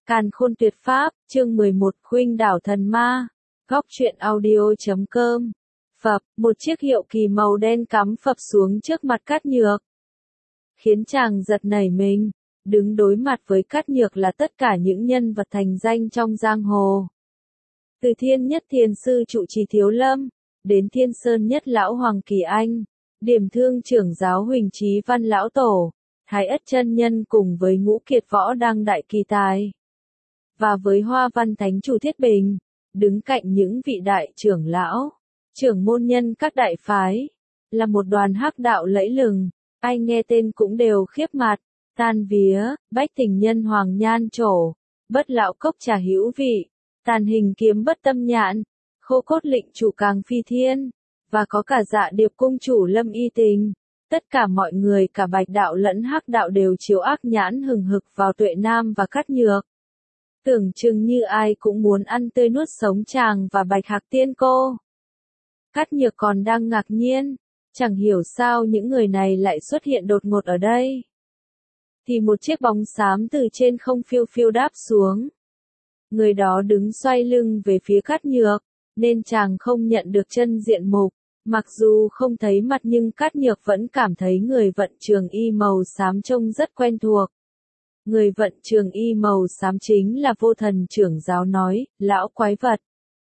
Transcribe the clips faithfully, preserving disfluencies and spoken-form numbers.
Càn khôn tuyệt pháp, chương mười một, khuynh đảo thần ma. Góc truyện audio chấm com. Phập, một chiếc hiệu kỳ màu đen cắm phập xuống trước mặt Cát Nhược. Khiến chàng giật nảy mình, đứng đối mặt với Cát Nhược là tất cả những nhân vật thành danh trong giang hồ. Từ Thiên Nhất Thiền Sư trụ trì Thiếu Lâm, đến Thiên Sơn Nhất Lão Hoàng Kỳ Anh, Điểm Thương trưởng giáo Huỳnh Chí Văn Lão Tổ, Thái Ất chân nhân cùng với Ngũ Kiệt Võ Đăng Đại Kỳ Tài. Và với Hoa Văn Thánh Chủ Thiết Bình, đứng cạnh những vị đại trưởng lão, trưởng môn nhân các đại phái, là một đoàn hắc đạo lẫy lừng, ai nghe tên cũng đều khiếp mặt, tan vía, bách tình nhân Hoàng Nhan Trổ, bất lão cốc trà hữu vị, tàn hình kiếm bất tâm nhạn, khô cốt lệnh chủ Càng Phi Thiên, và có cả Dạ Điệp cung chủ Lâm Y Tình. Tất cả mọi người cả bạch đạo lẫn hắc đạo đều chiếu ác nhãn hừng hực vào Tuệ Nam và Cát Nhược. Tưởng chừng như ai cũng muốn ăn tươi nuốt sống chàng và Bạch Hạc Tiên cô. Cát Nhược còn đang ngạc nhiên, chẳng hiểu sao những người này lại xuất hiện đột ngột ở đây. Thì một chiếc bóng xám từ trên không phiêu phiêu đáp xuống. Người đó đứng xoay lưng về phía Cát Nhược, nên chàng không nhận được chân diện mục. Mặc dù không thấy mặt nhưng Cát Nhược vẫn cảm thấy người vận trường y màu xám trông rất quen thuộc. Người vận trường y màu xám chính là Vô Thần trưởng giáo nói, lão quái vật.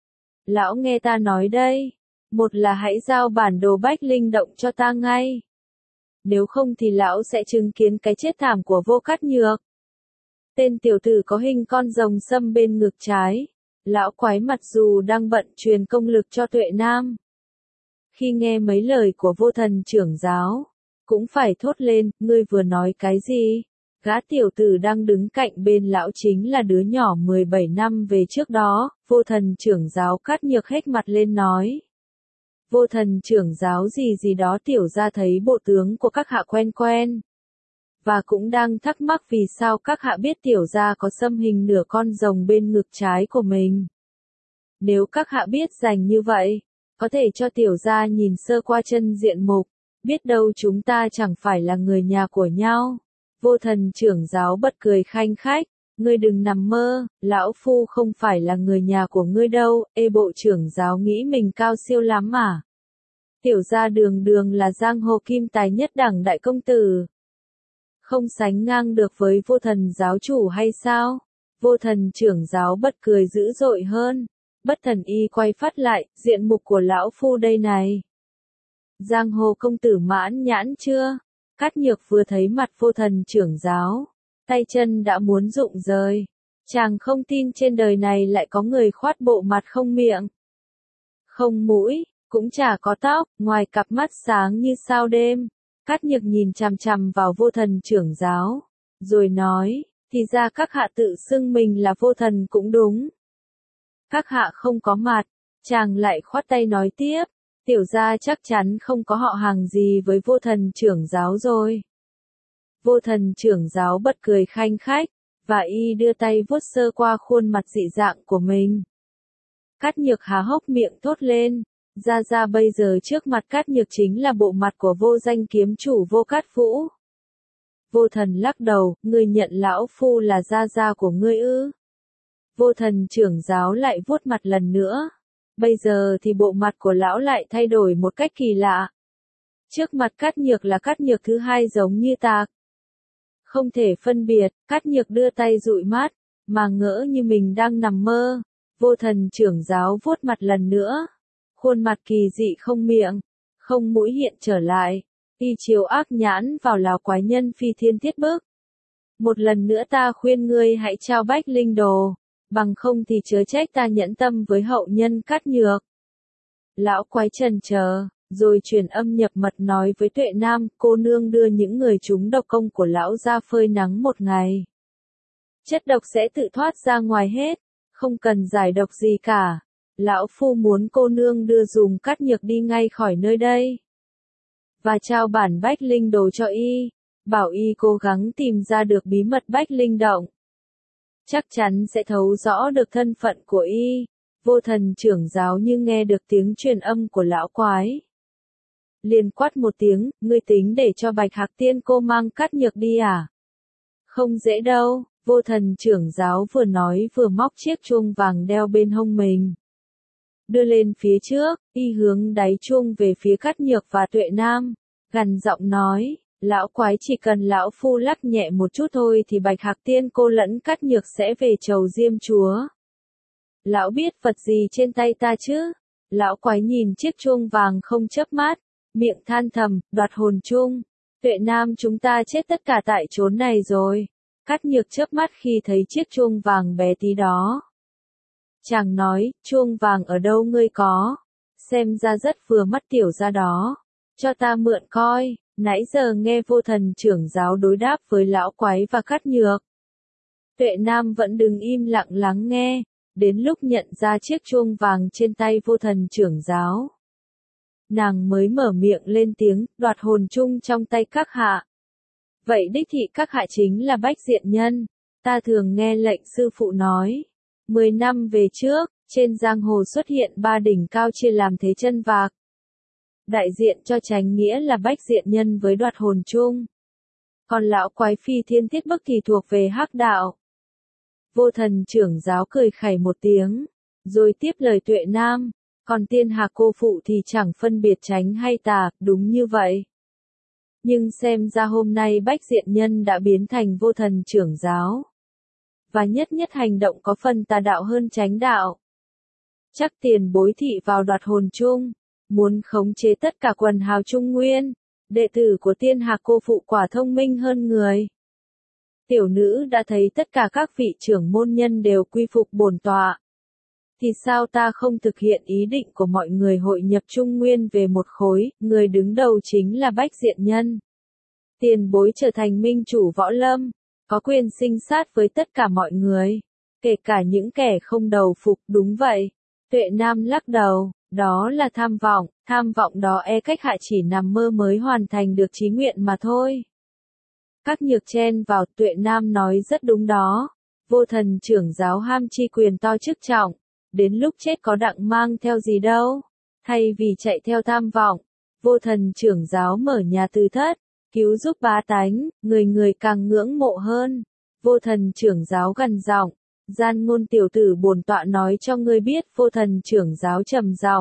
Lão nghe ta nói đây, một là hãy giao bản đồ Bách Linh động cho ta ngay. Nếu không thì lão sẽ chứng kiến cái chết thảm của Vô Cát Nhược. Tên tiểu tử có hình con rồng sâm bên ngực trái, lão quái mặt dù đang bận truyền công lực cho Tuệ Nam. Khi nghe mấy lời của Vô Thần trưởng giáo, cũng phải thốt lên, ngươi vừa nói cái gì? Gã tiểu tử đang đứng cạnh bên lão chính là đứa nhỏ mười bảy năm về trước đó, Vô Thần trưởng giáo Cát Nhược hết mặt lên nói. Vô Thần trưởng giáo gì gì đó tiểu ra thấy bộ tướng của các hạ quen quen. Và cũng đang thắc mắc vì sao các hạ biết tiểu ra có xâm hình nửa con rồng bên ngực trái của mình. Nếu các hạ biết dành như vậy, có thể cho tiểu ra nhìn sơ qua chân diện mục, biết đâu chúng ta chẳng phải là người nhà của nhau. Vô Thần trưởng giáo bật cười khanh khách, ngươi đừng nằm mơ, lão phu không phải là người nhà của ngươi đâu, ê bộ trưởng giáo nghĩ mình cao siêu lắm mà. Tiểu gia đường đường là giang hồ kim tài nhất đẳng đại công tử. Không sánh ngang được với Vô Thần giáo chủ hay sao? Vô Thần trưởng giáo bật cười dữ dội hơn, bất thần y quay phát lại, diện mục của lão phu đây này. Giang hồ công tử mãn nhãn chưa? Cát Nhược vừa thấy mặt Vô Thần trưởng giáo, tay chân đã muốn rụng rời. Chàng không tin trên đời này lại có người khoát bộ mặt không miệng, không mũi, cũng chả có tóc, ngoài cặp mắt sáng như sao đêm. Cát Nhược nhìn chằm chằm vào Vô Thần trưởng giáo, rồi nói, thì ra các hạ tự xưng mình là Vô Thần cũng đúng. Các hạ không có mặt, chàng lại khoát tay nói tiếp. Tiểu gia chắc chắn không có họ hàng gì với Vô Thần trưởng giáo rồi. Vô Thần trưởng giáo bật cười khanh khách, và y đưa tay vuốt sơ qua khuôn mặt dị dạng của mình. Cát Nhược há hốc miệng thốt lên, ra ra bây giờ trước mặt Cát Nhược chính là bộ mặt của vô danh kiếm chủ Vô Cát Vũ. Vô Thần lắc đầu, ngươi nhận lão phu là gia gia của ngươi ư? Vô Thần trưởng giáo lại vuốt mặt lần nữa. Bây giờ thì bộ mặt của lão lại thay đổi một cách kỳ lạ. Trước mặt Cát Nhược là Cát Nhược thứ hai giống như tạc. Không thể phân biệt, Cát Nhược đưa tay dụi mắt, mà ngỡ như mình đang nằm mơ. Vô Thần trưởng giáo vuốt mặt lần nữa. Khuôn mặt kỳ dị không miệng, không mũi hiện trở lại. Y chiếu ác nhãn vào lão quái nhân Phi Thiên Thiết Bức. Một lần nữa ta khuyên ngươi hãy trao Bách Linh đồ. Bằng không thì chớ trách ta nhẫn tâm với hậu nhân Cát Nhược. Lão quái trần chờ, rồi truyền âm nhập mật nói với Tuệ Nam, cô nương đưa những người trúng độc công của lão ra phơi nắng một ngày. Chất độc sẽ tự thoát ra ngoài hết, không cần giải độc gì cả. Lão phu muốn cô nương đưa dùm Cát Nhược đi ngay khỏi nơi đây. Và trao bản Bách Linh đồ cho y, bảo y cố gắng tìm ra được bí mật Bách Linh động. Chắc chắn sẽ thấu rõ được thân phận của y. Vô Thần trưởng giáo như nghe được tiếng truyền âm của lão quái. Liền quát một tiếng, ngươi tính để cho Bạch Hạc Tiên cô mang Cát Nhược đi à? Không dễ đâu, Vô thần trưởng giáo vừa nói vừa móc chiếc chuông vàng đeo bên hông mình. Đưa lên phía trước, y hướng đáy chuông về phía Cát Nhược và Tuệ Nam, gằn giọng nói, lão quái chỉ cần lão phu lắc nhẹ một chút thôi thì Bạch Hạc Tiên cô lẫn Cát Nhược sẽ về chầu Diêm chúa. Lão biết vật gì trên tay ta chứ? Lão quái nhìn chiếc chuông vàng không chớp mắt, miệng than thầm, đoạt hồn chung. Tuệ Nam chúng ta chết tất cả tại chốn này rồi. Cát Nhược chớp mắt khi thấy chiếc chuông vàng bé tí đó. Chàng nói, chuông vàng ở đâu ngươi có? Xem ra rất vừa mắt tiểu gia đó. Cho ta mượn coi. Nãy giờ nghe Vô thần trưởng giáo đối đáp với lão quái và Cát Nhược. Tuệ Nam vẫn đứng im lặng lắng nghe, đến lúc nhận ra chiếc chuông vàng trên tay Vô thần trưởng giáo. Nàng mới mở miệng lên tiếng, đoạt hồn chung trong tay các hạ. Vậy đích thị các hạ chính là Bách Diện Nhân, ta thường nghe lệnh sư phụ nói. Mười năm về trước, trên giang hồ xuất hiện ba đỉnh cao chia làm thế chân vạc. Đại diện cho chánh nghĩa là Bách Diện Nhân với đoạt hồn chung. Còn lão quái phi thiên thiết bức thì thuộc về hắc đạo. Vô thần trưởng giáo cười khẩy một tiếng, rồi tiếp lời Tuệ Nam, còn tiên hà cô phụ thì chẳng phân biệt chánh hay tà, đúng như vậy. Nhưng xem ra hôm nay Bách Diện Nhân đã biến thành vô thần trưởng giáo. Và nhất nhất hành động có phần tà đạo hơn chánh đạo. Chắc tiền bối thị vào đoạt hồn chung, muốn khống chế tất cả quần hào Trung Nguyên, đệ tử của tiên hạc cô phụ quả thông minh hơn người. Tiểu nữ đã thấy tất cả các vị trưởng môn nhân đều quy phục bổn tọa. Thì sao ta không thực hiện ý định của mọi người hội nhập Trung Nguyên về một khối, người đứng đầu chính là Bách Diện Nhân. Tiền bối trở thành minh chủ võ lâm, có quyền sinh sát với tất cả mọi người, kể cả những kẻ không đầu phục, đúng vậy. Tuệ Nam lắc đầu, đó là tham vọng, tham vọng đó e cách hạ chỉ nằm mơ mới hoàn thành được chí nguyện mà thôi. Các Nhược chen vào, Tuệ Nam nói rất đúng đó. Vô thần trưởng giáo ham chi quyền to chức trọng, đến lúc chết có đặng mang theo gì đâu. Thay vì chạy theo tham vọng, vô thần trưởng giáo mở nhà từ thất, cứu giúp bá tánh, người người càng ngưỡng mộ hơn. Vô thần trưởng giáo gằn giọng, gian ngôn tiểu tử bổn tọa nói cho ngươi biết. Vô thần trưởng giáo trầm giọng,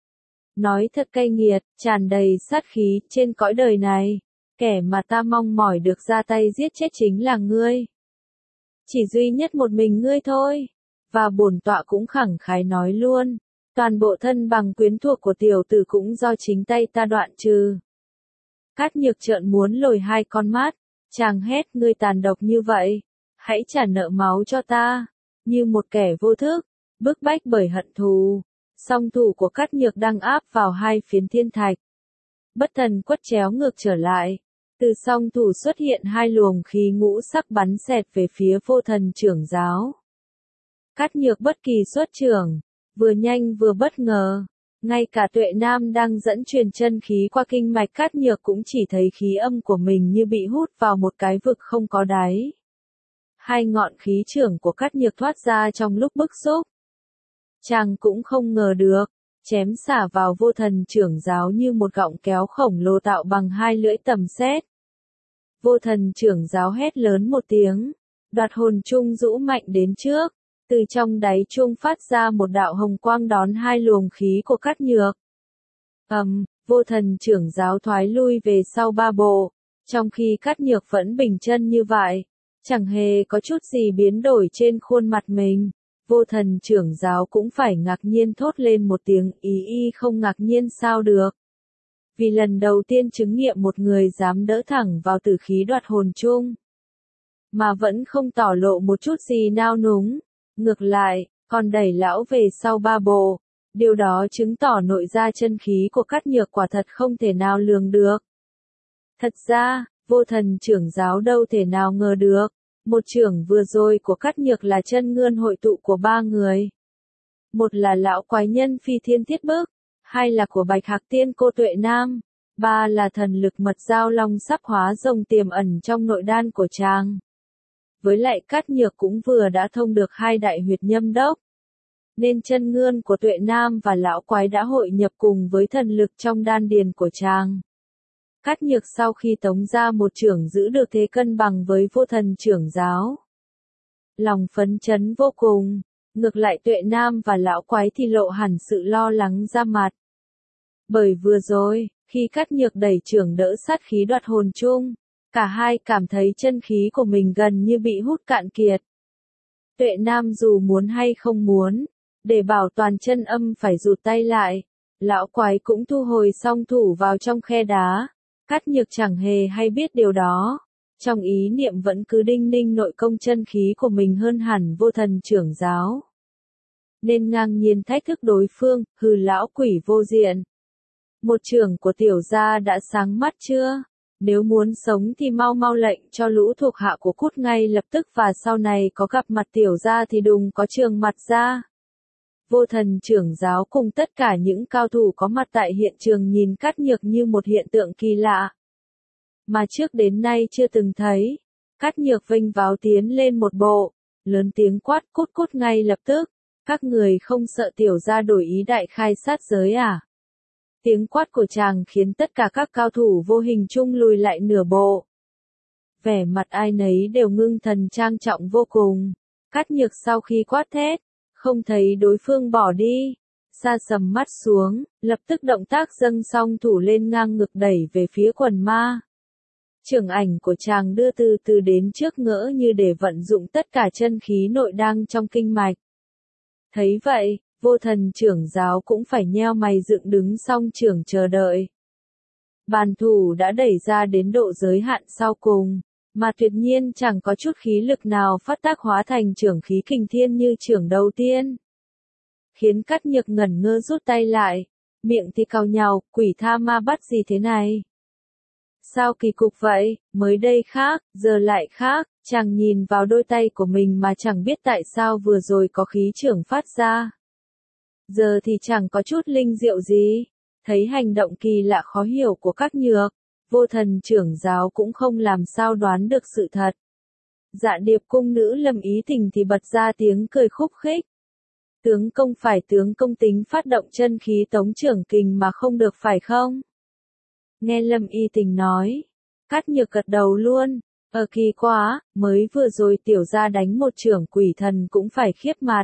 nói thật cay nghiệt, tràn đầy sát khí, trên cõi đời này, kẻ mà ta mong mỏi được ra tay giết chết chính là ngươi. Chỉ duy nhất một mình ngươi thôi. Và bổn tọa cũng khẳng khái nói luôn, toàn bộ thân bằng quyến thuộc của tiểu tử cũng do chính tay ta đoạn trừ. Cát Nhược trợn muốn lồi hai con mắt, chàng hét, ngươi tàn độc như vậy, hãy trả nợ máu cho ta. Như một kẻ vô thức, bức bách bởi hận thù, song thủ của Cát Nhược đang áp vào hai phiến thiên thạch. Bất thần quất chéo ngược trở lại, từ song thủ xuất hiện hai luồng khí ngũ sắc bắn xẹt về phía vô thần trưởng giáo. Cát Nhược bất kỳ xuất trưởng, vừa nhanh vừa bất ngờ, ngay cả Tuệ Nam đang dẫn truyền chân khí qua kinh mạch Cát Nhược cũng chỉ thấy khí âm của mình như bị hút vào một cái vực không có đáy. Hai ngọn khí trưởng của Cát Nhược thoát ra trong lúc bức xúc. Chàng cũng không ngờ được, chém xả vào vô thần trưởng giáo như một gọng kéo khổng lồ tạo bằng hai lưỡi tầm sét. Vô thần trưởng giáo hét lớn một tiếng, đoạt hồn chung rũ mạnh đến trước. Từ trong đáy chuông phát ra một đạo hồng quang đón hai luồng khí của Cát Nhược. Ầm, um, vô thần trưởng giáo thoái lui về sau ba bộ, trong khi Cát Nhược vẫn bình chân như vậy, chẳng hề có chút gì biến đổi trên khuôn mặt mình. Vô thần trưởng giáo cũng phải ngạc nhiên thốt lên một tiếng, ý y không ngạc nhiên sao được. Vì lần đầu tiên chứng nghiệm một người dám đỡ thẳng vào tử khí đoạt hồn chung, mà vẫn không tỏ lộ một chút gì nao núng. Ngược lại, còn đẩy lão về sau ba bộ. Điều đó chứng tỏ nội gia chân khí của Cát Nhược quả thật không thể nào lường được. Thật ra, vô thần trưởng giáo đâu thể nào ngờ được. Một trưởng vừa rồi của Cát Nhược là chân ngươn hội tụ của ba người. Một là lão quái nhân phi thiên thiết bức. Hai là của Bạch Hạc Tiên cô Tuệ Nam. Ba là thần lực mật giao long sắp hóa rồng tiềm ẩn trong nội đan của chàng. Với lại Cát Nhược cũng vừa đã thông được hai đại huyệt nhâm đốc. Nên chân ngươn của Tuệ Nam và lão quái đã hội nhập cùng với thần lực trong đan điền của chàng. Cát Nhược sau khi tống ra một trưởng giữ được thế cân bằng với vô thần trưởng giáo. lòng phấn chấn vô cùng. Ngược lại Tuệ Nam và lão quái thì lộ hẳn sự lo lắng ra mặt. Bởi vừa rồi, khi Cát Nhược đẩy trưởng đỡ sát khí đoạt hồn chung, cả hai cảm thấy chân khí của mình gần như bị hút cạn kiệt. Tuệ Nam dù muốn hay không muốn, để bảo toàn chân âm phải rụt tay lại. Lão quái cũng thu hồi song thủ vào trong khe đá. Cát Nhược chẳng hề hay biết điều đó. Trong ý niệm vẫn cứ đinh ninh nội công chân khí của mình hơn hẳn Vô Thần trưởng giáo. Nên ngang nhiên thách thức đối phương, hừ lão quỷ vô diện. Một trưởng của tiểu gia đã sáng mắt chưa? Nếu muốn sống thì mau mau lệnh cho lũ thuộc hạ của cút ngay lập tức và sau này có gặp mặt tiểu gia thì đừng có trường mặt ra. Vô Thần trưởng giáo cùng tất cả những cao thủ có mặt tại hiện trường nhìn Cát Nhược như một hiện tượng kỳ lạ. Mà trước đến nay chưa từng thấy. Cát Nhược vênh váo tiến lên một bộ, lớn tiếng quát cút cút ngay lập tức. Các người không sợ tiểu gia đổi ý đại khai sát giới à? Tiếng quát của chàng khiến tất cả các cao thủ vô hình chung lùi lại nửa bộ. Vẻ mặt ai nấy đều ngưng thần trang trọng vô cùng. Cát Nhược sau khi quát thét, không thấy đối phương bỏ đi, sa sầm mắt xuống, lập tức động tác dâng song thủ lên ngang ngực đẩy về phía quần ma. Trưởng ảnh của chàng đưa từ từ đến trước ngỡ như để vận dụng tất cả chân khí nội đang trong kinh mạch. Thấy vậy, Vô Thần trưởng giáo cũng phải nheo mày dựng đứng song trưởng chờ đợi. Bàn thủ đã đẩy ra đến độ giới hạn sau cùng, mà tuyệt nhiên chẳng có chút khí lực nào phát tác hóa thành trưởng khí kình thiên như trưởng đầu tiên. Khiến Cát Nhược ngẩn ngơ rút tay lại, miệng thì cau nhàu, quỷ tha ma bắt gì thế này? Sao kỳ cục vậy, mới đây khác, giờ lại khác, chàng nhìn vào đôi tay của mình mà chẳng biết tại sao vừa rồi có khí trưởng phát ra. Giờ thì chẳng có chút linh diệu gì, thấy hành động kỳ lạ khó hiểu của Cát Nhược, Vô Thần trưởng giáo cũng không làm sao đoán được sự thật. Dạ Điệp cung nữ Lâm Ý Tình thì bật ra tiếng cười khúc khích. Tướng công phải tướng công tính phát động chân khí tống trưởng kình mà không được phải không? Nghe Lâm Y Tình nói, Cát Nhược gật đầu luôn, ờ kỳ quá, mới vừa rồi tiểu gia đánh một trưởng quỷ thần cũng phải khiếp mặt.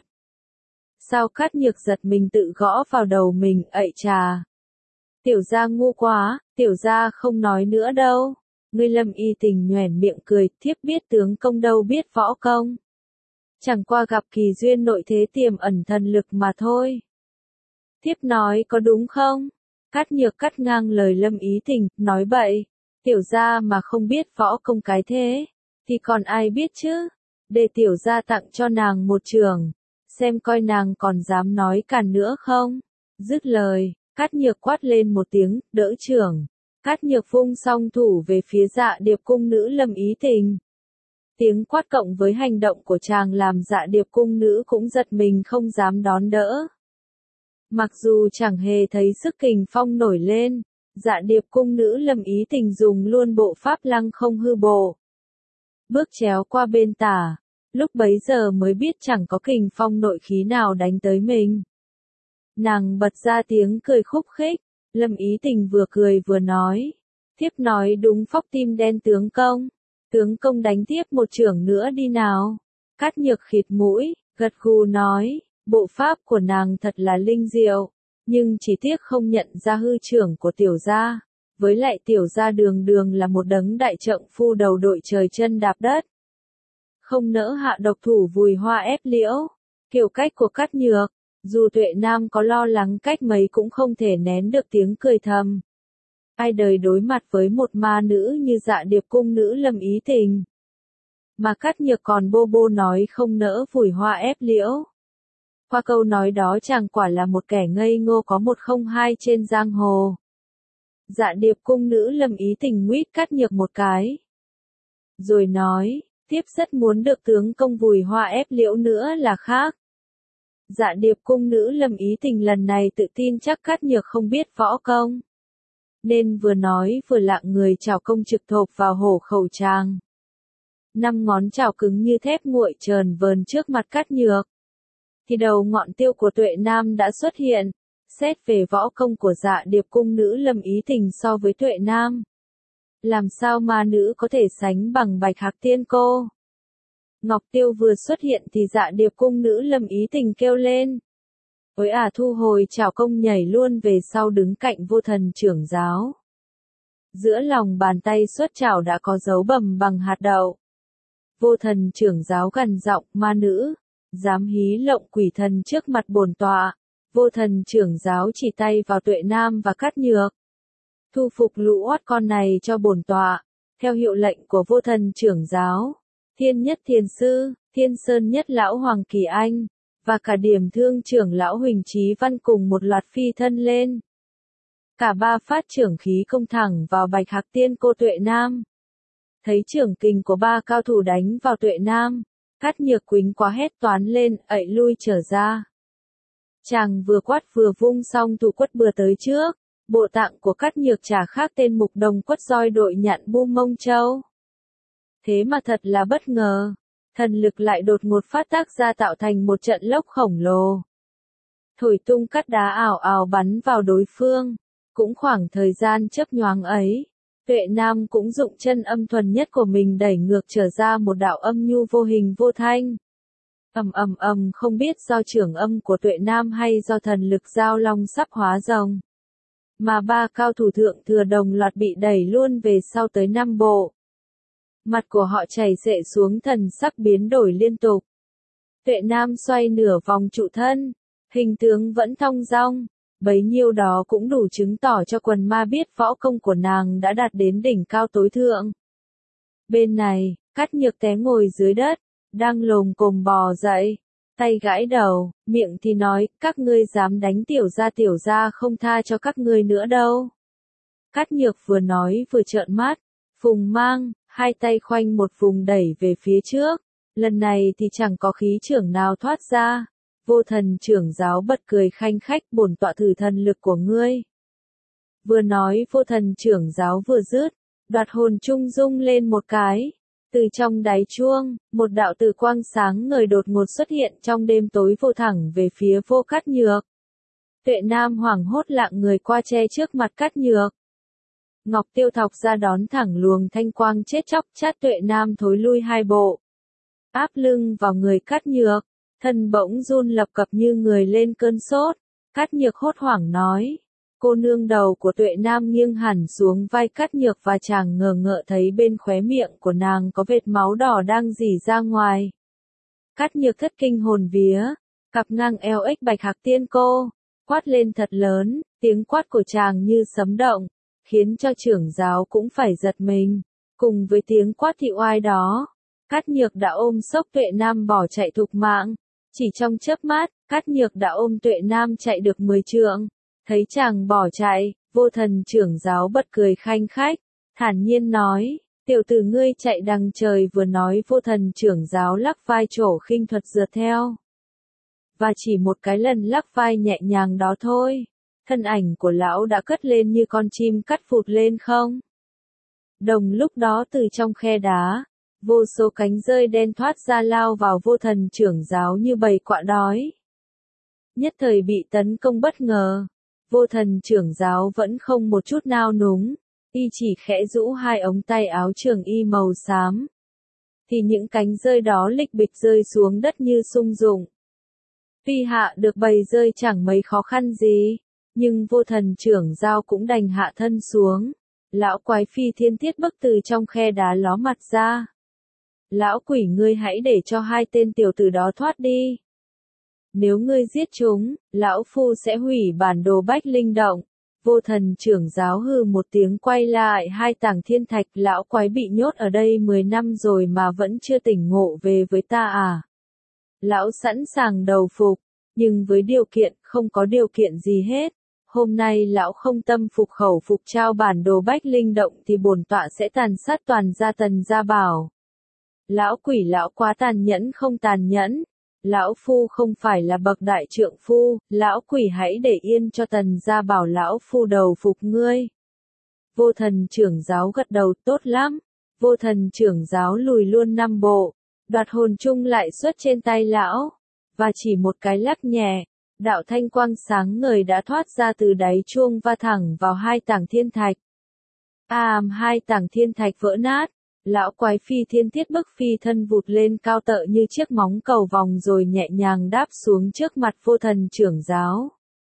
Sao Cát Nhược giật mình tự gõ vào đầu mình, ậy trà. Tiểu gia ngu quá, tiểu gia không nói nữa đâu. Ngươi Lâm Y Tình nhoẻn miệng cười, thiếp biết tướng công đâu biết võ công. Chẳng qua gặp kỳ duyên nội thế tiềm ẩn thần lực mà thôi. Thiếp nói có đúng không? Cát Nhược cắt ngang lời Lâm Ý Tình, nói bậy. Tiểu gia mà không biết võ công cái thế, thì còn ai biết chứ? Để tiểu gia tặng cho nàng một trường, xem coi nàng còn dám nói càn nữa không? Dứt lời, Cát Nhược quát lên một tiếng, đỡ trưởng. Cát Nhược vung song thủ về phía Dạ Điệp cung nữ Lâm Ý Tình. Tiếng quát cộng với hành động của chàng làm Dạ Điệp cung nữ cũng giật mình không dám đón đỡ. Mặc dù chẳng hề thấy sức kình phong nổi lên, Dạ Điệp cung nữ Lâm Ý Tình dùng luôn bộ pháp lăng không hư bộ. Bước chéo qua bên tả, lúc bấy giờ mới biết chẳng có kình phong nội khí nào đánh tới mình. Nàng bật ra tiếng cười khúc khích, Lâm Ý Tình vừa cười vừa nói. Thiếp nói đúng phóc tim đen tướng công. Tướng công đánh tiếp một chưởng nữa đi nào. Cát Nhược khịt mũi, gật gù nói, bộ pháp của nàng thật là linh diệu, nhưng chỉ tiếc không nhận ra hư trưởng của tiểu gia. Với lại tiểu gia đường đường là một đấng đại trượng phu đầu đội trời chân đạp đất. Không nỡ hạ độc thủ vùi hoa ép liễu. Kiểu cách của Cát Nhược, dù Tuệ Nam có lo lắng cách mấy cũng không thể nén được tiếng cười thầm. Ai đời đối mặt với một ma nữ như Dạ Điệp cung nữ Lâm Ý Tình. Mà Cát Nhược còn bô bô nói không nỡ vùi hoa ép liễu. Qua câu nói đó chàng quả là một kẻ ngây ngô có một không hai trên giang hồ. Dạ Điệp cung nữ Lâm Ý Tình nguyết Cát Nhược một cái. Rồi nói, tiếp rất muốn được tướng công vùi hoa ép liễu nữa là khác. Dạ Điệp cung nữ Lâm Ý Tình lần này tự tin chắc Cát Nhược không biết võ công. Nên vừa nói vừa lạng người chảo công trực thộp vào hổ khẩu chàng. Năm ngón chảo cứng như thép nguội trờn vờn trước mặt Cát Nhược. Thì đầu ngọn tiêu của Tuệ Nam đã xuất hiện. Xét về võ công của Dạ Điệp cung nữ Lâm Ý Tình so với Tuệ Nam. Làm sao ma nữ có thể sánh bằng Bạch Hạc Tiên cô? Ngọc Tiêu vừa xuất hiện thì Dạ Điệp cung nữ Lâm ý tình kêu lên. Ôi à, thu hồi chảo công nhảy luôn về sau đứng cạnh Vô Thần trưởng giáo. Giữa lòng bàn tay xuất chảo đã có dấu bầm bằng hạt đậu. Vô Thần trưởng giáo gần giọng, ma nữ, dám hí lộng quỷ thần trước mặt bổn tọa. Vô Thần trưởng giáo chỉ tay vào Tuệ Nam và Cát Nhược. Thu phục lũ oát con này cho bổn tọa. Theo hiệu lệnh của Vô Thần trưởng giáo, Thiên Nhất Thiền Sư, Thiên Sơn Nhất Lão Hoàng Kỳ Anh, và cả Điểm Thương trưởng lão Huỳnh Chí Văn cùng một loạt phi thân lên. Cả ba phát trưởng khí công thẳng vào Bạch Hạc Tiên cô Tuệ Nam. Thấy trưởng kình của ba cao thủ đánh vào Tuệ Nam, Cát Nhược quýnh quá hét toán lên, ậy lui trở ra. Chàng vừa quát vừa vung xong thủ quất bừa tới trước. Bộ tạng của Cát Nhược chả khác tên mục đồng quất roi đội nhạn Bu Mông Châu. Thế mà thật là bất ngờ, thần lực lại đột ngột phát tác ra tạo thành một trận lốc khổng lồ. Thổi tung cát đá ảo ảo bắn vào đối phương. Cũng khoảng thời gian chớp nhoáng ấy, Tuệ Nam cũng dụng chân âm thuần nhất của mình đẩy ngược trở ra một đạo âm nhu vô hình vô thanh. Ầm ầm ầm, không biết do trưởng âm của Tuệ Nam hay do thần lực giao long sắp hóa rồng. Mà ba cao thủ thượng thừa đồng loạt bị đẩy luôn về sau tới năm bộ. Mặt của họ chảy xệ xuống, thần sắc biến đổi liên tục. Tuệ Nam xoay nửa vòng trụ thân, hình tướng vẫn thong dong, bấy nhiêu đó cũng đủ chứng tỏ cho quần ma biết võ công của nàng đã đạt đến đỉnh cao tối thượng. Bên này, Cát Nhược té ngồi dưới đất, đang lồm cồm bò dậy, tay gãi đầu, miệng thì nói, các ngươi dám đánh tiểu gia tiểu gia không tha cho các ngươi nữa đâu. Cát Nhược vừa nói vừa trợn mắt, phùng mang, hai tay khoanh một vùng đẩy về phía trước, lần này thì chẳng có khí trưởng nào thoát ra. Vô Thần trưởng giáo bật cười khanh khách, bổn tọa thử thần lực của ngươi. Vừa nói Vô Thần trưởng giáo vừa dứt, đoạt hồn trung rung lên một cái. Từ trong đáy chuông, một đạo tử quang sáng ngời đột ngột xuất hiện trong đêm tối vô thẳng về phía Vô Cát Nhược. Tuệ Nam hoảng hốt lạng người qua che trước mặt Cát Nhược. Ngọc Tiêu thọc ra đón thẳng luồng thanh quang chết chóc chát, Tuệ Nam thối lui hai bộ. Áp lưng vào người Cát Nhược, thân bỗng run lập cập như người lên cơn sốt. Cát Nhược hốt hoảng nói. Cô nương, đầu của Tuệ Nam nghiêng hẳn xuống vai Cát Nhược và chàng ngờ ngợ thấy bên khóe miệng của nàng có vệt máu đỏ đang rỉ ra ngoài. Cát Nhược thất kinh hồn vía, cặp ngang eo ếch Bạch Hạc Tiên cô, quát lên thật lớn, tiếng quát của chàng như sấm động, khiến cho trưởng giáo cũng phải giật mình. Cùng với tiếng quát thị oai đó, Cát Nhược đã ôm xốc Tuệ Nam bỏ chạy thục mạng. Chỉ trong chớp mắt, Cát Nhược đã ôm Tuệ Nam chạy được mười trượng. Thấy chàng bỏ chạy, Vô Thần trưởng giáo bật cười khanh khách, thản nhiên nói, tiểu tử ngươi chạy đằng trời. Vừa nói Vô Thần trưởng giáo lắc vai trổ khinh thuật rượt theo. Và chỉ một cái lần lắc vai nhẹ nhàng đó thôi, thân ảnh của lão đã cất lên như con chim cắt phụt lên không. Đồng lúc đó từ trong khe đá, vô số cánh rơi đen thoát ra lao vào Vô Thần trưởng giáo như bầy quạ đói. Nhất thời bị tấn công bất ngờ, Vô Thần trưởng giáo vẫn không một chút nao núng, y chỉ khẽ rũ hai ống tay áo trường y màu xám. Thì những cánh rơi đó lịch bịch rơi xuống đất như sung dụng. Phi hạ được bầy rơi chẳng mấy khó khăn gì, nhưng Vô Thần trưởng giáo cũng đành hạ thân xuống. Lão quái phi thiên thiết bức từ trong khe đá ló mặt ra. Lão quỷ, ngươi hãy để cho hai tên tiểu tử đó thoát đi. Nếu ngươi giết chúng, lão phu sẽ hủy bản đồ Bách Linh Động. Vô Thần trưởng giáo hừ một tiếng quay lại hai tảng thiên thạch. Lão quái bị nhốt ở đây mười năm rồi mà vẫn chưa tỉnh ngộ về với ta à? Lão sẵn sàng đầu phục, nhưng với điều kiện, không có điều kiện gì hết. Hôm nay lão không tâm phục khẩu phục trao bản đồ Bách Linh Động thì bổn tọa sẽ tàn sát toàn gia Tần Gia Bảo. Lão quỷ, lão quá tàn nhẫn không tàn nhẫn. Lão phu không phải là bậc đại trượng phu, lão quỷ hãy để yên cho Tần Gia Bảo, lão phu đầu phục ngươi. Vô Thần trưởng giáo gật đầu, tốt lắm. Vô Thần trưởng giáo lùi luôn năm bộ, đoạt hồn chung lại xuất trên tay lão, và chỉ một cái lắc nhẹ, đạo thanh quang sáng ngời đã thoát ra từ đáy chuông va thẳng vào hai tảng thiên thạch. Àm, hai tảng thiên thạch vỡ nát, Lão quái phi thiên thiết bức phi thân vụt lên cao tợ như chiếc móng cầu vòng rồi nhẹ nhàng đáp xuống trước mặt vô thần trưởng giáo.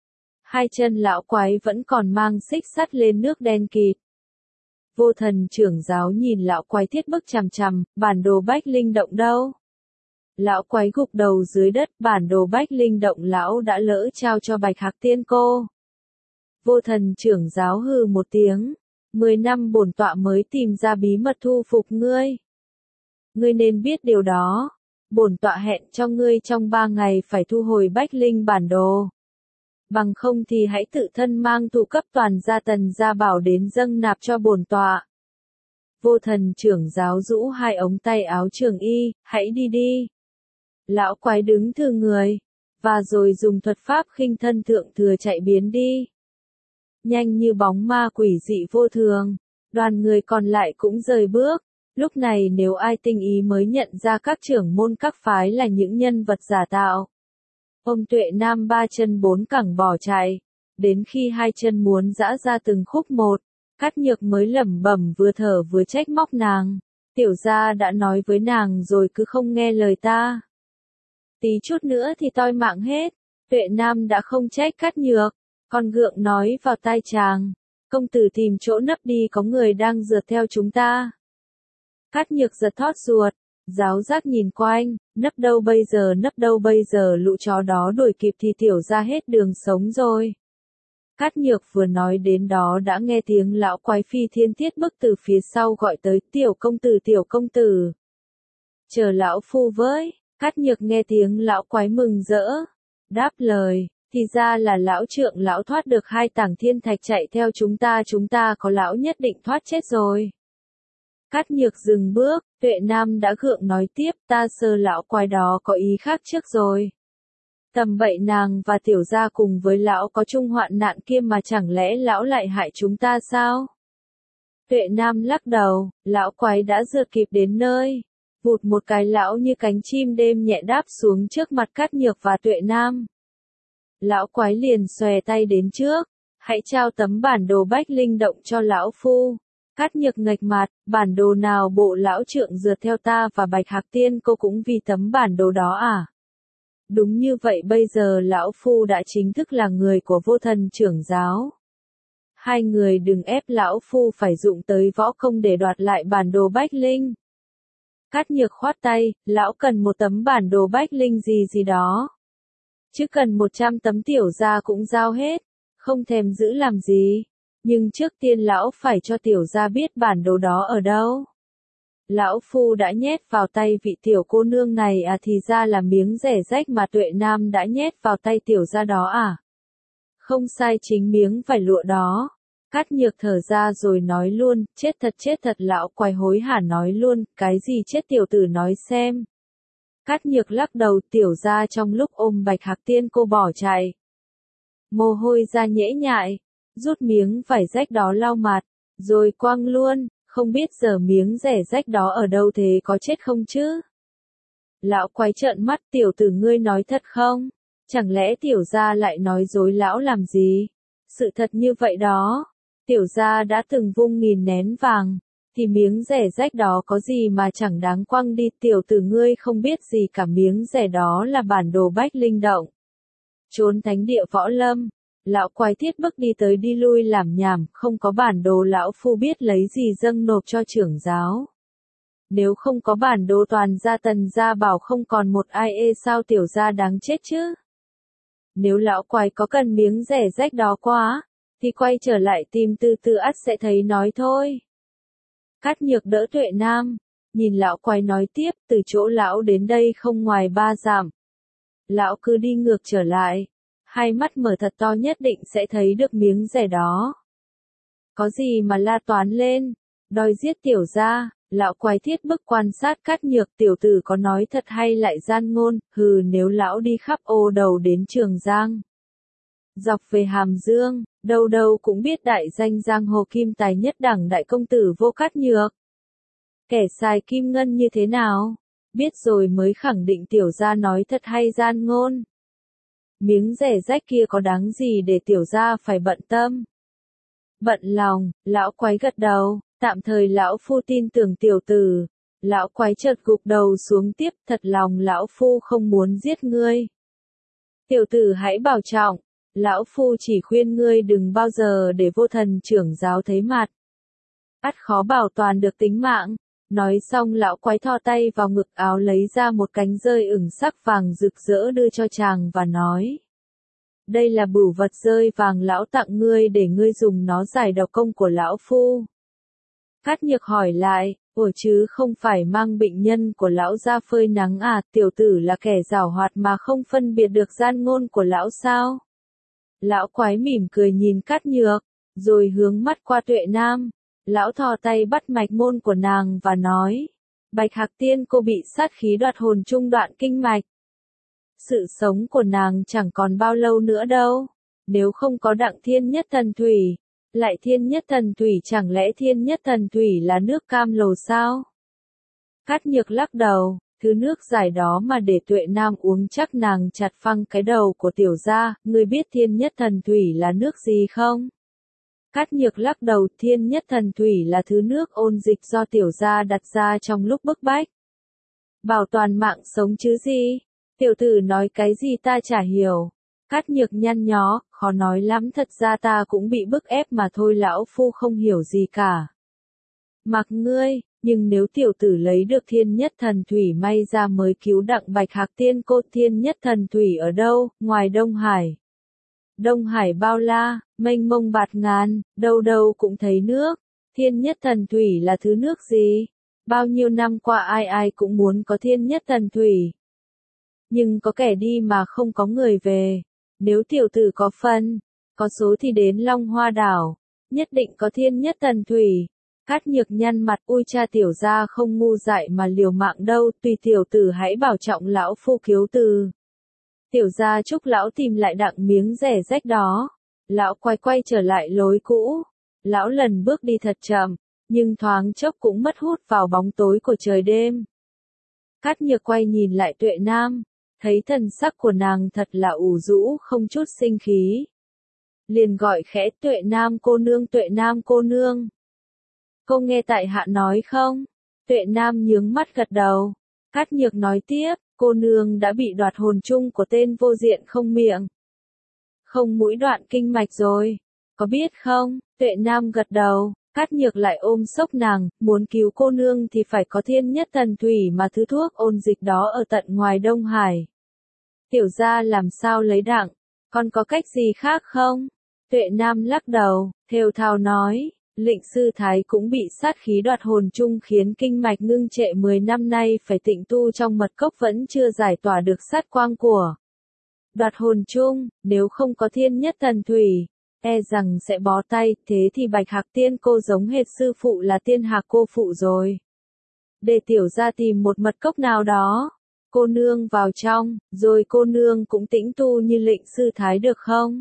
Hai chân lão quái vẫn còn mang xích sắt lên nước đen kịt. Vô thần trưởng giáo nhìn lão quái thiết bức chằm chằm, bản đồ bách linh động đâu? Lão quái gục đầu dưới đất, bản đồ bách linh động lão đã lỡ trao cho Bạch Hạc Tiên cô. Vô thần trưởng giáo hừ một tiếng. Mười năm bổn tọa mới tìm ra bí mật thu phục ngươi. Ngươi nên biết điều đó. Bổn tọa hẹn cho ngươi trong ba ngày phải thu hồi bách linh bản đồ. Bằng không thì hãy tự thân mang thủ cấp toàn gia Tần gia bảo đến dâng nạp cho bổn tọa. Vô thần trưởng giáo rũ hai ống tay áo trường y, hãy đi đi. Lão quái đứng thừ người, và rồi dùng thuật pháp khinh thân thượng thừa chạy biến đi. Nhanh như bóng ma quỷ dị vô thường, đoàn người còn lại cũng rời bước. Lúc này nếu ai tinh ý mới nhận ra các trưởng môn các phái là những nhân vật giả tạo. Ông Tuệ Nam ba chân bốn cẳng bỏ chạy, đến khi hai chân muốn giã ra từng khúc một, Cát Nhược mới lẩm bẩm vừa thở vừa trách móc nàng. Tiểu gia đã nói với nàng rồi cứ không nghe lời ta. Tí chút nữa thì toi mạng hết. Tuệ Nam đã không trách Cát Nhược, con gượng nói vào tai chàng. Công tử tìm chỗ nấp đi, có người đang rượt theo chúng ta. Cát Nhược giật thót ruột, giáo giác nhìn quanh, nấp đâu bây giờ, nấp đâu bây giờ, lũ chó đó đuổi kịp thì tiểu gia hết đường sống rồi. Cát Nhược vừa nói đến đó đã nghe tiếng lão quái phi thiên thiết bức từ phía sau gọi tới, tiểu công tử, tiểu công tử. Chờ lão phu với. Cát Nhược nghe tiếng lão quái mừng rỡ, đáp lời, thì ra là lão trượng lão thoát được hai tảng thiên thạch chạy theo chúng ta, chúng ta có lão nhất định thoát chết rồi. Cát Nhược dừng bước, Tuệ Nam đã gượng nói tiếp, ta sơ lão quái đó có ý khác trước rồi. Tầm bậy nàng và tiểu gia cùng với lão có chung hoạn nạn kia mà chẳng lẽ lão lại hại chúng ta sao? Tuệ Nam lắc đầu, lão quái đã rượt kịp đến nơi. Vụt một cái lão như cánh chim đêm nhẹ đáp xuống trước mặt Cát Nhược và Tuệ Nam. Lão quái liền xòe tay đến trước, hãy trao tấm bản đồ bách linh động cho lão phu. Cát Nhược nghệch mặt, bản đồ nào bộ lão trượng rượt theo ta và Bạch Hạc Tiên cô cũng vì tấm bản đồ đó à? Đúng như vậy, bây giờ lão phu đã chính thức là người của vô thần trưởng giáo. Hai người đừng ép lão phu phải dụng tới võ công để đoạt lại bản đồ bách linh. Cát Nhược khoát tay, lão cần một tấm bản đồ bách linh gì gì đó. Chứ cần một trăm tấm tiểu gia cũng giao hết, không thèm giữ làm gì. Nhưng trước tiên lão phải cho tiểu gia biết bản đồ đó ở đâu. Lão phu đã nhét vào tay vị tiểu cô nương này à, thì ra là miếng rẻ rách mà Tuệ Nam đã nhét vào tay tiểu gia đó à. Không sai, chính miếng vải lụa đó. Cát Nhược thở ra rồi nói luôn, chết thật chết thật, lão quái hối hả nói luôn, cái gì chết, tiểu tử nói xem. Cát Nhược lắc đầu, tiểu gia trong lúc ôm Bạch Hạc Tiên cô bỏ chạy. Mồ hôi ra nhễ nhại, rút miếng vải rách đó lau mặt, rồi quăng luôn, không biết giờ miếng rẻ rách đó ở đâu, thế có chết không chứ? Lão quái trợn mắt, tiểu tử ngươi nói thật không? Chẳng lẽ tiểu gia lại nói dối lão làm gì? Sự thật như vậy đó. Tiểu gia đã từng vung nghìn nén vàng, thì miếng rẻ rách đó có gì mà chẳng đáng quăng đi, tiểu tử ngươi không biết gì cả, miếng rẻ đó là bản đồ bách linh động. Trốn thánh địa võ lâm, lão quái thiết bức đi tới đi lui làm nhảm, không có bản đồ lão phu biết lấy gì dâng nộp cho trưởng giáo. Nếu không có bản đồ toàn gia Tần gia bảo không còn một ai, ê sao tiểu gia đáng chết chứ? Nếu lão quái có cần miếng rẻ rách đó quá, thì quay trở lại tìm từ từ ắt sẽ thấy nói thôi. Cát Nhược đỡ Tuệ Nam, nhìn lão quái nói tiếp, từ chỗ lão đến đây không ngoài ba dặm. Lão cứ đi ngược trở lại, hai mắt mở thật to nhất định sẽ thấy được miếng rẻ đó. Có gì mà la toán lên, đòi giết tiểu gia. Lão quái thiết bức quan sát Cát Nhược, tiểu tử có nói thật hay lại gian ngôn, hừ, nếu lão đi khắp ô đầu đến Trường Giang, dọc về Hàm Dương, đâu đâu cũng biết đại danh giang hồ kim tài nhất đẳng đại công tử Vô Cát Nhược. Kẻ xài kim ngân như thế nào? Biết rồi mới khẳng định tiểu gia nói thật hay gian ngôn. Miếng rẻ rách kia có đáng gì để tiểu gia phải bận tâm? Bận lòng, lão quái gật đầu, Tạm thời lão phu tin tưởng tiểu tử. Lão quái chợt gục đầu xuống tiếp, thật lòng lão phu không muốn giết ngươi. Tiểu tử hãy bảo trọng, lão phu chỉ khuyên ngươi đừng bao giờ để vô thần trưởng giáo thấy mặt. Ắt khó bảo toàn được tính mạng. Nói xong lão quái thò tay vào ngực áo lấy ra một cánh rơi ửng sắc vàng rực rỡ đưa cho chàng và nói. Đây là bửu vật rơi vàng lão tặng ngươi để ngươi dùng nó giải độc công của lão phu. Cát Nhược hỏi lại, ủa chứ không phải mang bệnh nhân của lão ra phơi nắng à, tiểu tử là kẻ giảo hoạt mà không phân biệt được gian ngôn của lão sao? Lão quái mỉm cười nhìn Cát Nhược, rồi hướng mắt qua Tuệ Nam. Lão thò tay bắt mạch môn của nàng và nói, Bạch Hạc Tiên cô bị sát khí đoạt hồn trung đoạn kinh mạch. Sự sống của nàng chẳng còn bao lâu nữa đâu, nếu không có đặng thiên nhất thần thủy, lại thiên nhất thần thủy chẳng lẽ thiên nhất thần thủy là nước cam lồ sao? Cát Nhược lắc đầu, thứ nước giải đó mà để Tuệ Nam uống chắc nàng chặt phăng cái đầu của tiểu gia, ngươi biết thiên nhất thần thủy là nước gì không? Cát Nhược lắc đầu, thiên nhất thần thủy là thứ nước ôn dịch do tiểu gia đặt ra trong lúc bức bách. Bảo toàn mạng sống chứ gì? Tiểu tử nói cái gì ta chả hiểu. Cát Nhược nhăn nhó, khó nói lắm, thật ra ta cũng bị bức ép mà thôi, lão phu không hiểu gì cả. Mặc ngươi, nhưng nếu tiểu tử lấy được thiên nhất thần thủy may ra mới cứu đặng Bạch Hạc Tiên cô. Thiên nhất thần thủy ở đâu? Ngoài Đông Hải. Đông Hải bao la, mênh mông bạt ngàn, đâu đâu cũng thấy nước. Thiên nhất thần thủy là thứ nước gì? Bao nhiêu năm qua ai ai cũng muốn có thiên nhất thần thủy. Nhưng có kẻ đi mà không có người về. Nếu tiểu tử có phân, có số thì đến Long Hoa Đảo, nhất định có thiên nhất thần thủy. Cát Nhược nhăn mặt, ui cha tiểu gia không ngu dại mà liều mạng đâu, tùy tiểu tử hãy bảo trọng lão phu kiếu từ. Tiểu gia chúc lão tìm lại đặng miếng rẻ rách đó. Lão quay quay trở lại lối cũ. Lão lần bước đi thật chậm, nhưng thoáng chốc cũng mất hút vào bóng tối của trời đêm. Cát Nhược quay nhìn lại Tuệ Nam, thấy thần sắc của nàng thật là ủ rũ không chút sinh khí. Liền gọi khẽ, Tuệ Nam cô nương, Tuệ Nam cô nương. Cô nghe tại hạ nói không? Tuệ Nam nhướng mắt gật đầu. Cát Nhược nói tiếp, cô nương đã bị đoạt hồn chung của tên vô diện không miệng. Không mũi đoạn kinh mạch rồi. Có biết không? Tuệ Nam gật đầu. Cát Nhược lại ôm sốc nàng, muốn cứu cô nương thì phải có thiên nhất thần thủy mà thứ thuốc ôn dịch đó ở tận ngoài Đông Hải. Tiểu gia làm sao lấy đặng? Còn có cách gì khác không? Tuệ Nam lắc đầu, thều thào nói. Lệnh sư thái cũng bị sát khí đoạt hồn chung khiến kinh mạch ngưng trệ mười năm nay phải tịnh tu trong mật cốc vẫn chưa giải tỏa được sát quang của đoạt hồn chung, nếu không có thiên nhất thần thủy, e rằng sẽ bó tay, thế thì Bạch Hạc Tiên cô giống hệt sư phụ là Tiên Hạc cô phụ rồi. Để tiểu gia tìm một mật cốc nào đó, cô nương vào trong, rồi cô nương cũng tĩnh tu như lệnh sư thái được không?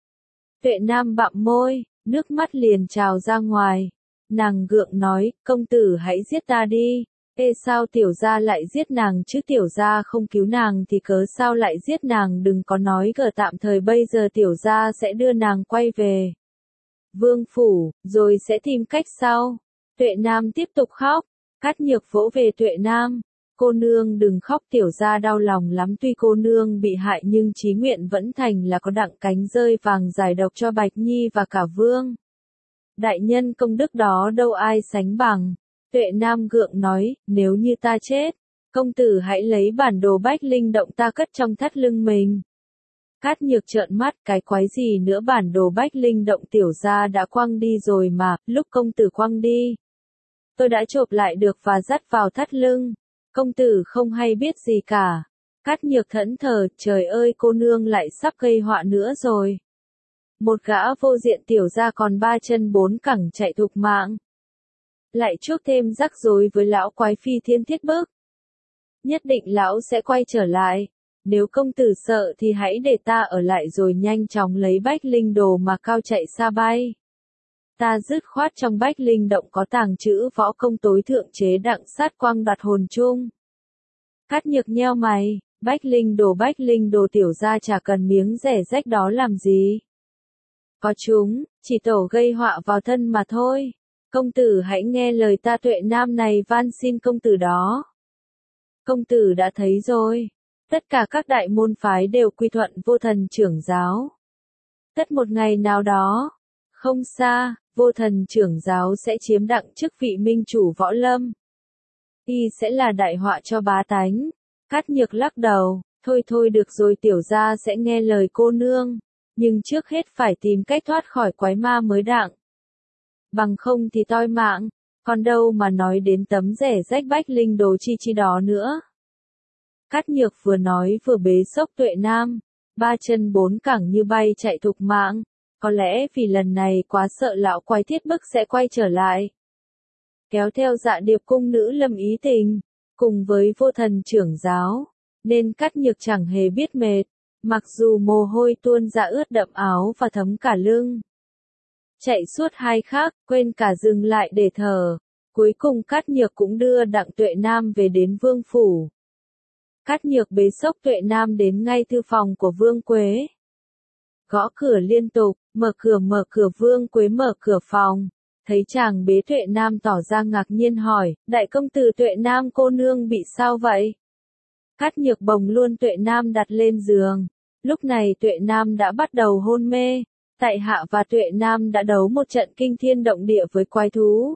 Tuệ Nam bặm môi. Nước mắt liền trào ra ngoài. Nàng gượng nói, công tử hãy giết ta đi. Ê sao tiểu gia lại giết nàng chứ, tiểu gia không cứu nàng thì cớ sao lại giết nàng, đừng có nói gờ, tạm thời bây giờ tiểu gia sẽ đưa nàng quay về vương phủ, rồi sẽ tìm cách sau. Tuệ Nam tiếp tục khóc. Cát Nhược vỗ về Tuệ Nam. Cô nương đừng khóc, tiểu gia đau lòng lắm, tuy cô nương bị hại nhưng chí nguyện vẫn thành là có đặng cánh rơi vàng giải độc cho Bạch Nhi và cả vương đại nhân, công đức đó đâu ai sánh bằng. Tuệ Nam gượng nói, nếu như ta chết, công tử hãy lấy bản đồ Bách Linh động ta cất trong thắt lưng mình. Cát Nhược trợn mắt, cái quái gì nữa, bản đồ Bách Linh động tiểu gia đã quăng đi rồi mà, lúc công tử quăng đi, tôi đã chộp lại được và dắt vào thắt lưng. Công tử không hay biết gì cả. Cát Nhược thẫn thờ, trời ơi cô nương lại sắp gây họa nữa rồi. Một gã vô diện tiểu gia còn ba chân bốn cẳng chạy thục mạng. Lại chuốc thêm rắc rối với lão quái phi thiên thiết bức. Nhất định lão sẽ quay trở lại. Nếu công tử sợ thì hãy để ta ở lại rồi nhanh chóng lấy Bách Linh đồ mà cao chạy xa bay. Ta dứt khoát trong Bách Linh động có tàng trữ võ công tối thượng chế đặng sát quang đoạt hồn chung. Cát Nhược nheo mày, Bách Linh đồ Bách Linh đồ tiểu gia chả cần miếng rẻ rách đó làm gì. Có chúng, chỉ tổ gây họa vào thân mà thôi. Công tử hãy nghe lời ta, Tuệ Nam này van xin công tử đó. Công tử đã thấy rồi, tất cả các đại môn phái đều quy thuận Vô Thần trưởng giáo. Tất một ngày nào đó, không xa, Vô Thần trưởng giáo sẽ chiếm đặng chức vị minh chủ võ lâm. Y sẽ là đại họa cho bá tánh. Cát Nhược lắc đầu, thôi thôi được rồi, tiểu gia sẽ nghe lời cô nương, nhưng trước hết phải tìm cách thoát khỏi quái ma mới đặng. Bằng không thì toi mạng, còn đâu mà nói đến tấm rẻ rách bách linh đồ chi chi đó nữa. Cát Nhược vừa nói vừa bế xốc Tuệ Nam, ba chân bốn cẳng như bay chạy thục mạng, có lẽ vì lần này quá sợ lão quái thiết bức sẽ quay trở lại. Kéo theo Dạ Điệp cung nữ Lâm Ý Tình, cùng với Vô Thần trưởng giáo, nên Cát Nhược chẳng hề biết mệt, mặc dù mồ hôi tuôn ra ướt đậm áo và thấm cả lưng. Chạy suốt hai khắc, quên cả dừng lại để thở, cuối cùng Cát Nhược cũng đưa đặng Tuệ Nam về đến vương phủ. Cát Nhược bế xốc Tuệ Nam đến ngay thư phòng của Vương Quế. Gõ cửa liên tục, mở cửa mở cửa Vương Quế mở cửa phòng, thấy chàng bế Tuệ Nam tỏ ra ngạc nhiên hỏi, đại công tử Tuệ Nam cô nương bị sao vậy? Cát Nhược bồng luôn Tuệ Nam đặt lên giường, lúc này Tuệ Nam đã bắt đầu hôn mê, tại hạ và Tuệ Nam đã đấu một trận kinh thiên động địa với quái thú.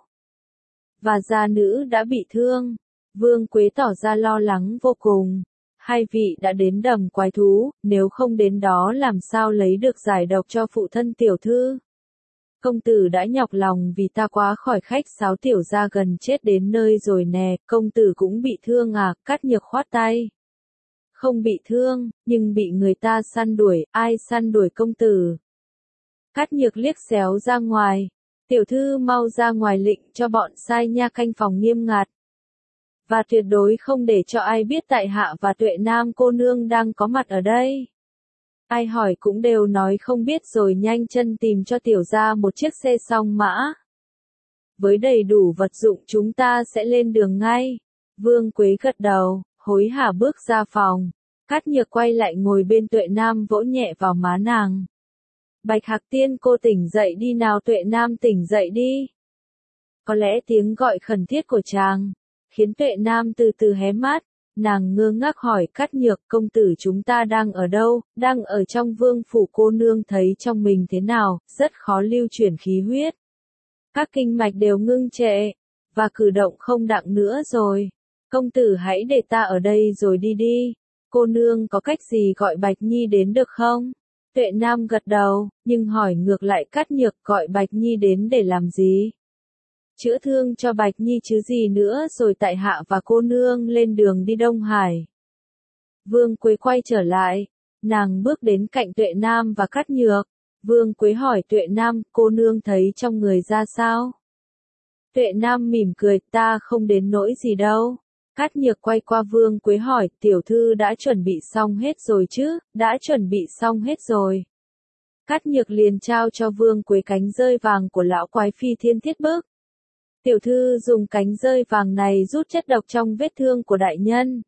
Và gia nữ đã bị thương. Vương Quế tỏ ra lo lắng vô cùng. Hai vị đã đến đầm quái thú, nếu không đến đó làm sao lấy được giải độc cho phụ thân tiểu thư. Công tử đã nhọc lòng vì ta quá, khỏi khách sáo, tiểu gia gần chết đến nơi rồi nè, công tử cũng bị thương à? Cát Nhược khoát tay. Không bị thương, nhưng bị người ta săn đuổi, ai săn đuổi công tử? Cát Nhược liếc xéo ra ngoài, tiểu thư mau ra ngoài lệnh cho bọn sai nha canh phòng nghiêm ngặt. Và tuyệt đối không để cho ai biết tại hạ và Tuệ Nam cô nương đang có mặt ở đây. Ai hỏi cũng đều nói không biết, rồi nhanh chân tìm cho tiểu gia một chiếc xe song mã. Với đầy đủ vật dụng chúng ta sẽ lên đường ngay. Vương Quế gật đầu, hối hả bước ra phòng. Cát Nhược quay lại ngồi bên Tuệ Nam, vỗ nhẹ vào má nàng. Bạch Hạc Tiên, cô tỉnh dậy đi nào. Tuệ Nam tỉnh dậy đi. Có lẽ tiếng gọi khẩn thiết của chàng khiến Tuệ Nam từ từ hé mắt, nàng ngơ ngác hỏi Cát Nhược, công tử chúng ta đang ở đâu? Đang ở trong vương phủ. Cô nương thấy trong mình thế nào? Rất khó lưu chuyển khí huyết. Các kinh mạch đều ngưng trệ, và cử động không đặng nữa rồi. Công tử hãy để ta ở đây rồi đi đi. Cô nương có cách gì gọi Bạch Nhi đến được không? Tuệ Nam gật đầu, nhưng hỏi ngược lại Cát Nhược, gọi Bạch Nhi đến để làm gì? Chữa thương cho Bạch Nhi chứ gì nữa, rồi tại hạ và cô nương lên đường đi Đông Hải. Vương Quế quay trở lại, nàng bước đến cạnh Tuệ Nam và Cát Nhược. Vương Quế hỏi Tuệ Nam, cô nương thấy trong người ra sao? Tuệ Nam mỉm cười, ta không đến nỗi gì đâu. Cát Nhược quay qua Vương Quế hỏi, tiểu thư đã chuẩn bị xong hết rồi chứ? Đã chuẩn bị xong hết rồi. Cát Nhược liền trao cho Vương Quế cánh rơi vàng của lão quái phi thiên thiết bức. Tiểu thư dùng cánh rơi vàng này rút chất độc trong vết thương của đại nhân.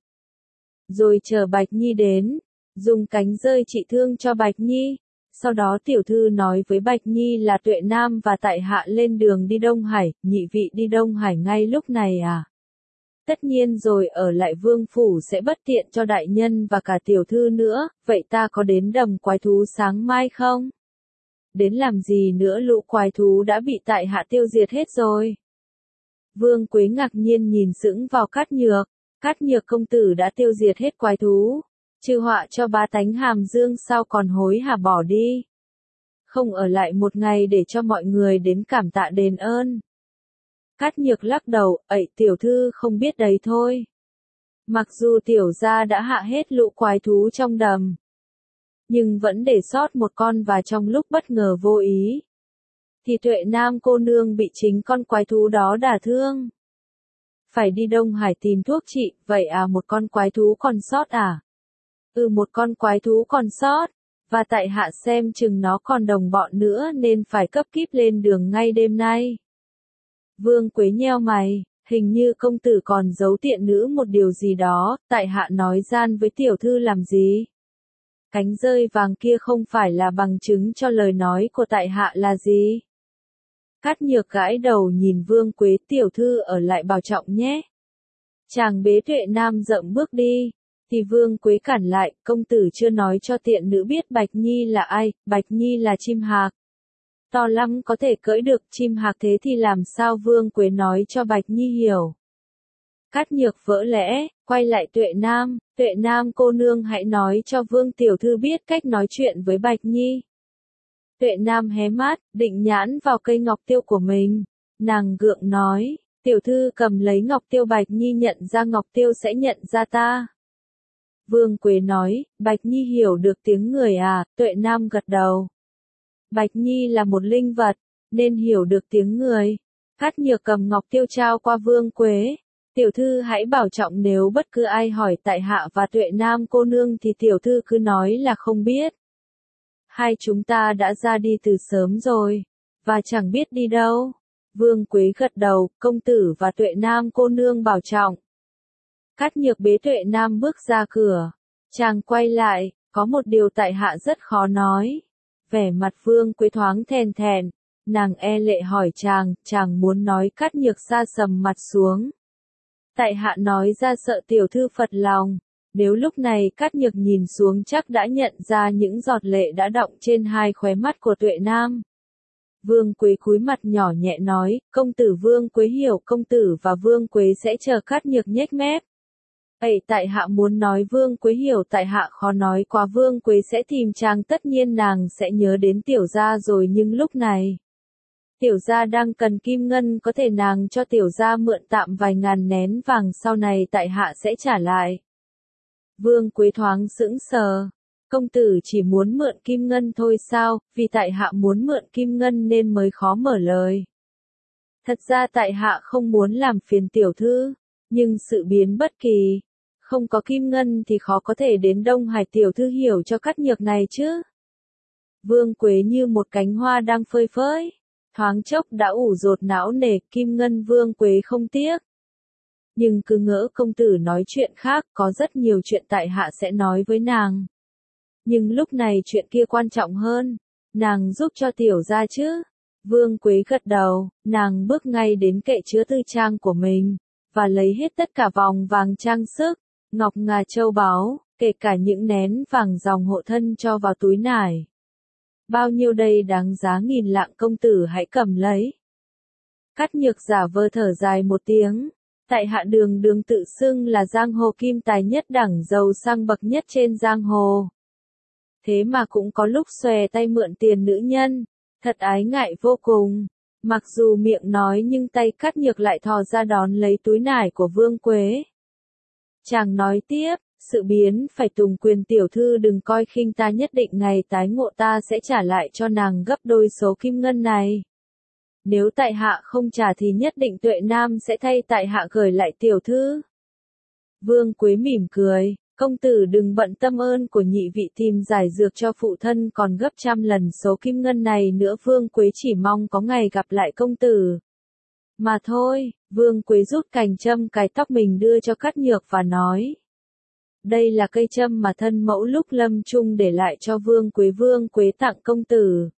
Rồi chờ Bạch Nhi đến, dùng cánh rơi trị thương cho Bạch Nhi. Sau đó tiểu thư nói với Bạch Nhi là Tuệ Nam và tại hạ lên đường đi Đông Hải. Nhị vị đi Đông Hải ngay lúc này à? Tất nhiên rồi, ở lại vương phủ sẽ bất tiện cho đại nhân và cả tiểu thư nữa. Vậy ta có đến đầm quái thú sáng mai không? Đến làm gì nữa, lũ quái thú đã bị tại hạ tiêu diệt hết rồi. Vương Quế ngạc nhiên nhìn sững vào Cát Nhược. Cát Nhược, công tử đã tiêu diệt hết quái thú, trừ họa cho bá tánh Hàm Dương, sao còn hối hả bỏ đi? Không ở lại một ngày để cho mọi người đến cảm tạ đền ơn? Cát Nhược lắc đầu, ậy tiểu thư không biết đấy thôi. Mặc dù tiểu gia đã hạ hết lũ quái thú trong đầm, nhưng vẫn để sót một con, và trong lúc bất ngờ vô ý, thì Tuệ Nam cô nương bị chính con quái thú đó đả thương. Phải đi Đông Hải tìm thuốc trị, vậy à, một con quái thú còn sót à? Ừ, một con quái thú còn sót, và tại hạ xem chừng nó còn đồng bọn nữa nên phải cấp kíp lên đường ngay đêm nay. Vương Quế nheo mày, hình như công tử còn giấu tiện nữ một điều gì đó, tại hạ nói gian với tiểu thư làm gì? Cánh rơi vàng kia không phải là bằng chứng cho lời nói của tại hạ là gì? Cát Nhược gãi đầu nhìn Vương Quế, tiểu thư ở lại bảo trọng nhé. Chàng bế Tuệ Nam dậm bước đi, thì Vương Quế cản lại, công tử chưa nói cho tiện nữ biết Bạch Nhi là ai, Bạch Nhi là chim hạc. To lắm có thể cưỡi được chim hạc thế thì làm sao Vương Quế nói cho Bạch Nhi hiểu. Cát Nhược vỡ lẽ, quay lại Tuệ Nam, Tuệ Nam cô nương hãy nói cho Vương tiểu thư biết cách nói chuyện với Bạch Nhi. Tuệ Nam hé mắt, định nhãn vào cây ngọc tiêu của mình, nàng gượng nói, tiểu thư cầm lấy ngọc tiêu Bạch Nhi nhận ra ngọc tiêu sẽ nhận ra ta. Vương Quế nói, Bạch Nhi hiểu được tiếng người à, Tuệ Nam gật đầu. Bạch Nhi là một linh vật, nên hiểu được tiếng người. Cát Nhược cầm ngọc tiêu trao qua Vương Quế. Tiểu thư hãy bảo trọng, nếu bất cứ ai hỏi tại hạ và Tuệ Nam cô nương thì tiểu thư cứ nói là không biết. Hai chúng ta đã ra đi từ sớm rồi, và chẳng biết đi đâu. Vương Quế gật đầu, công tử và Tuệ Nam cô nương bảo trọng. Cát Nhược bế Tuệ Nam bước ra cửa. Chàng quay lại, có một điều tại hạ rất khó nói. Vẻ mặt Vương Quế thoáng thèn thèn, nàng e lệ hỏi chàng, chàng muốn nói. Cát Nhược sa sầm mặt xuống. Tại hạ nói ra sợ tiểu thư phật lòng. Nếu lúc này Cát Nhược nhìn xuống chắc đã nhận ra những giọt lệ đã đọng trên hai khóe mắt của Tuệ Nam. Vương Quế cúi mặt nhỏ nhẹ nói, công tử. Vương Quế hiểu công tử và Vương Quế sẽ chờ. Cát Nhược nhếch mép. Ây, tại hạ muốn nói Vương Quế hiểu, tại hạ khó nói quá. Vương Quế sẽ tìm chàng, tất nhiên nàng sẽ nhớ đến tiểu gia rồi, nhưng lúc này tiểu gia đang cần kim ngân, có thể nàng cho tiểu gia mượn tạm vài ngàn nén vàng, sau này tại hạ sẽ trả lại. Vương Quế thoáng sững sờ. Công tử chỉ muốn mượn kim ngân thôi sao? Vì tại hạ muốn mượn kim ngân nên mới khó mở lời. Thật ra tại hạ không muốn làm phiền tiểu thư, nhưng sự biến bất kỳ. Không có kim ngân thì khó có thể đến Đông Hải, tiểu thư hiểu cho Cát Nhược này chứ. Vương Quế như một cánh hoa đang phơi phới, thoáng chốc đã ủ rột não nề. Kim ngân Vương Quế không tiếc. Nhưng cứ ngỡ công tử nói chuyện khác, có rất nhiều chuyện tại hạ sẽ nói với nàng. Nhưng lúc này chuyện kia quan trọng hơn, nàng giúp cho tiểu gia chứ. Vương Quế gật đầu, nàng bước ngay đến kệ chứa tư trang của mình, và lấy hết tất cả vòng vàng trang sức, ngọc ngà châu báu, kể cả những nén vàng dòng hộ thân cho vào túi nải. Bao nhiêu đây đáng giá nghìn lạng, công tử hãy cầm lấy. Cát Nhược giả vờ thở dài một tiếng. Tại hạ đường đường tự xưng là giang hồ kim tài nhất đẳng, giàu sang bậc nhất trên giang hồ. Thế mà cũng có lúc xòe tay mượn tiền nữ nhân, thật ái ngại vô cùng. Mặc dù miệng nói nhưng tay Cát Nhược lại thò ra đón lấy túi nải của Vương Quế. Chàng nói tiếp, sự biến phải tùng quyền, tiểu thư đừng coi khinh ta, nhất định ngày tái ngộ ta sẽ trả lại cho nàng gấp đôi số kim ngân này. Nếu tại hạ không trả thì nhất định Tuệ Nam sẽ thay tại hạ gửi lại tiểu thư. Vương Quế mỉm cười, công tử đừng bận tâm, ơn của nhị vị tìm giải dược cho phụ thân còn gấp trăm lần số kim ngân này nữa. Vương Quế chỉ mong có ngày gặp lại công tử mà thôi. Vương Quế rút cành châm cài tóc mình đưa cho Cát Nhược và nói, đây là cây châm mà thân mẫu lúc lâm chung để lại cho Vương Quế. Vương Quế tặng công tử.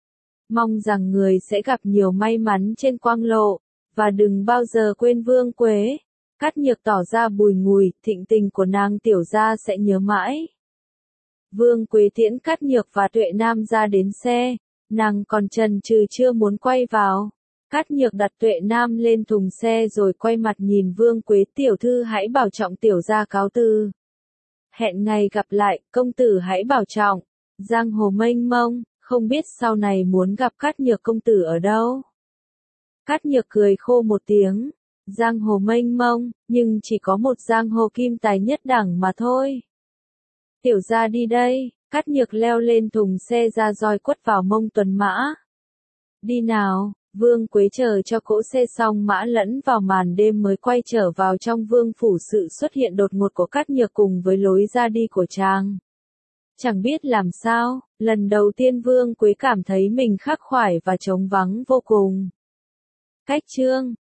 Mong rằng người sẽ gặp nhiều may mắn trên quang lộ, và đừng bao giờ quên Vương Quế. Cát Nhược tỏ ra bùi ngùi, thịnh tình của nàng tiểu gia sẽ nhớ mãi. Vương Quế tiễn Cát Nhược và Tuệ Nam ra đến xe, nàng còn chần chừ chưa muốn quay vào. Cát Nhược đặt Tuệ Nam lên thùng xe rồi quay mặt nhìn Vương Quế, tiểu thư hãy bảo trọng, tiểu gia cáo từ. Hẹn ngày gặp lại, công tử hãy bảo trọng. Giang hồ mênh mông, không biết sau này muốn gặp Cát Nhược công tử ở đâu. Cát Nhược cười khô một tiếng, giang hồ mênh mông, nhưng chỉ có một giang hồ kim tài nhất đẳng mà thôi. Tiểu gia đi đây. Cát Nhược leo lên thùng xe ra roi quất vào mông tuần mã. Đi nào. Vương Quế chờ cho cỗ xe xong mã lẫn vào màn đêm mới quay trở vào trong vương phủ. Sự xuất hiện đột ngột của Cát Nhược cùng với lối ra đi của chàng, chẳng biết làm sao, lần đầu tiên Vương Quế cảm thấy mình khắc khoải và trống vắng vô cùng. Cách chương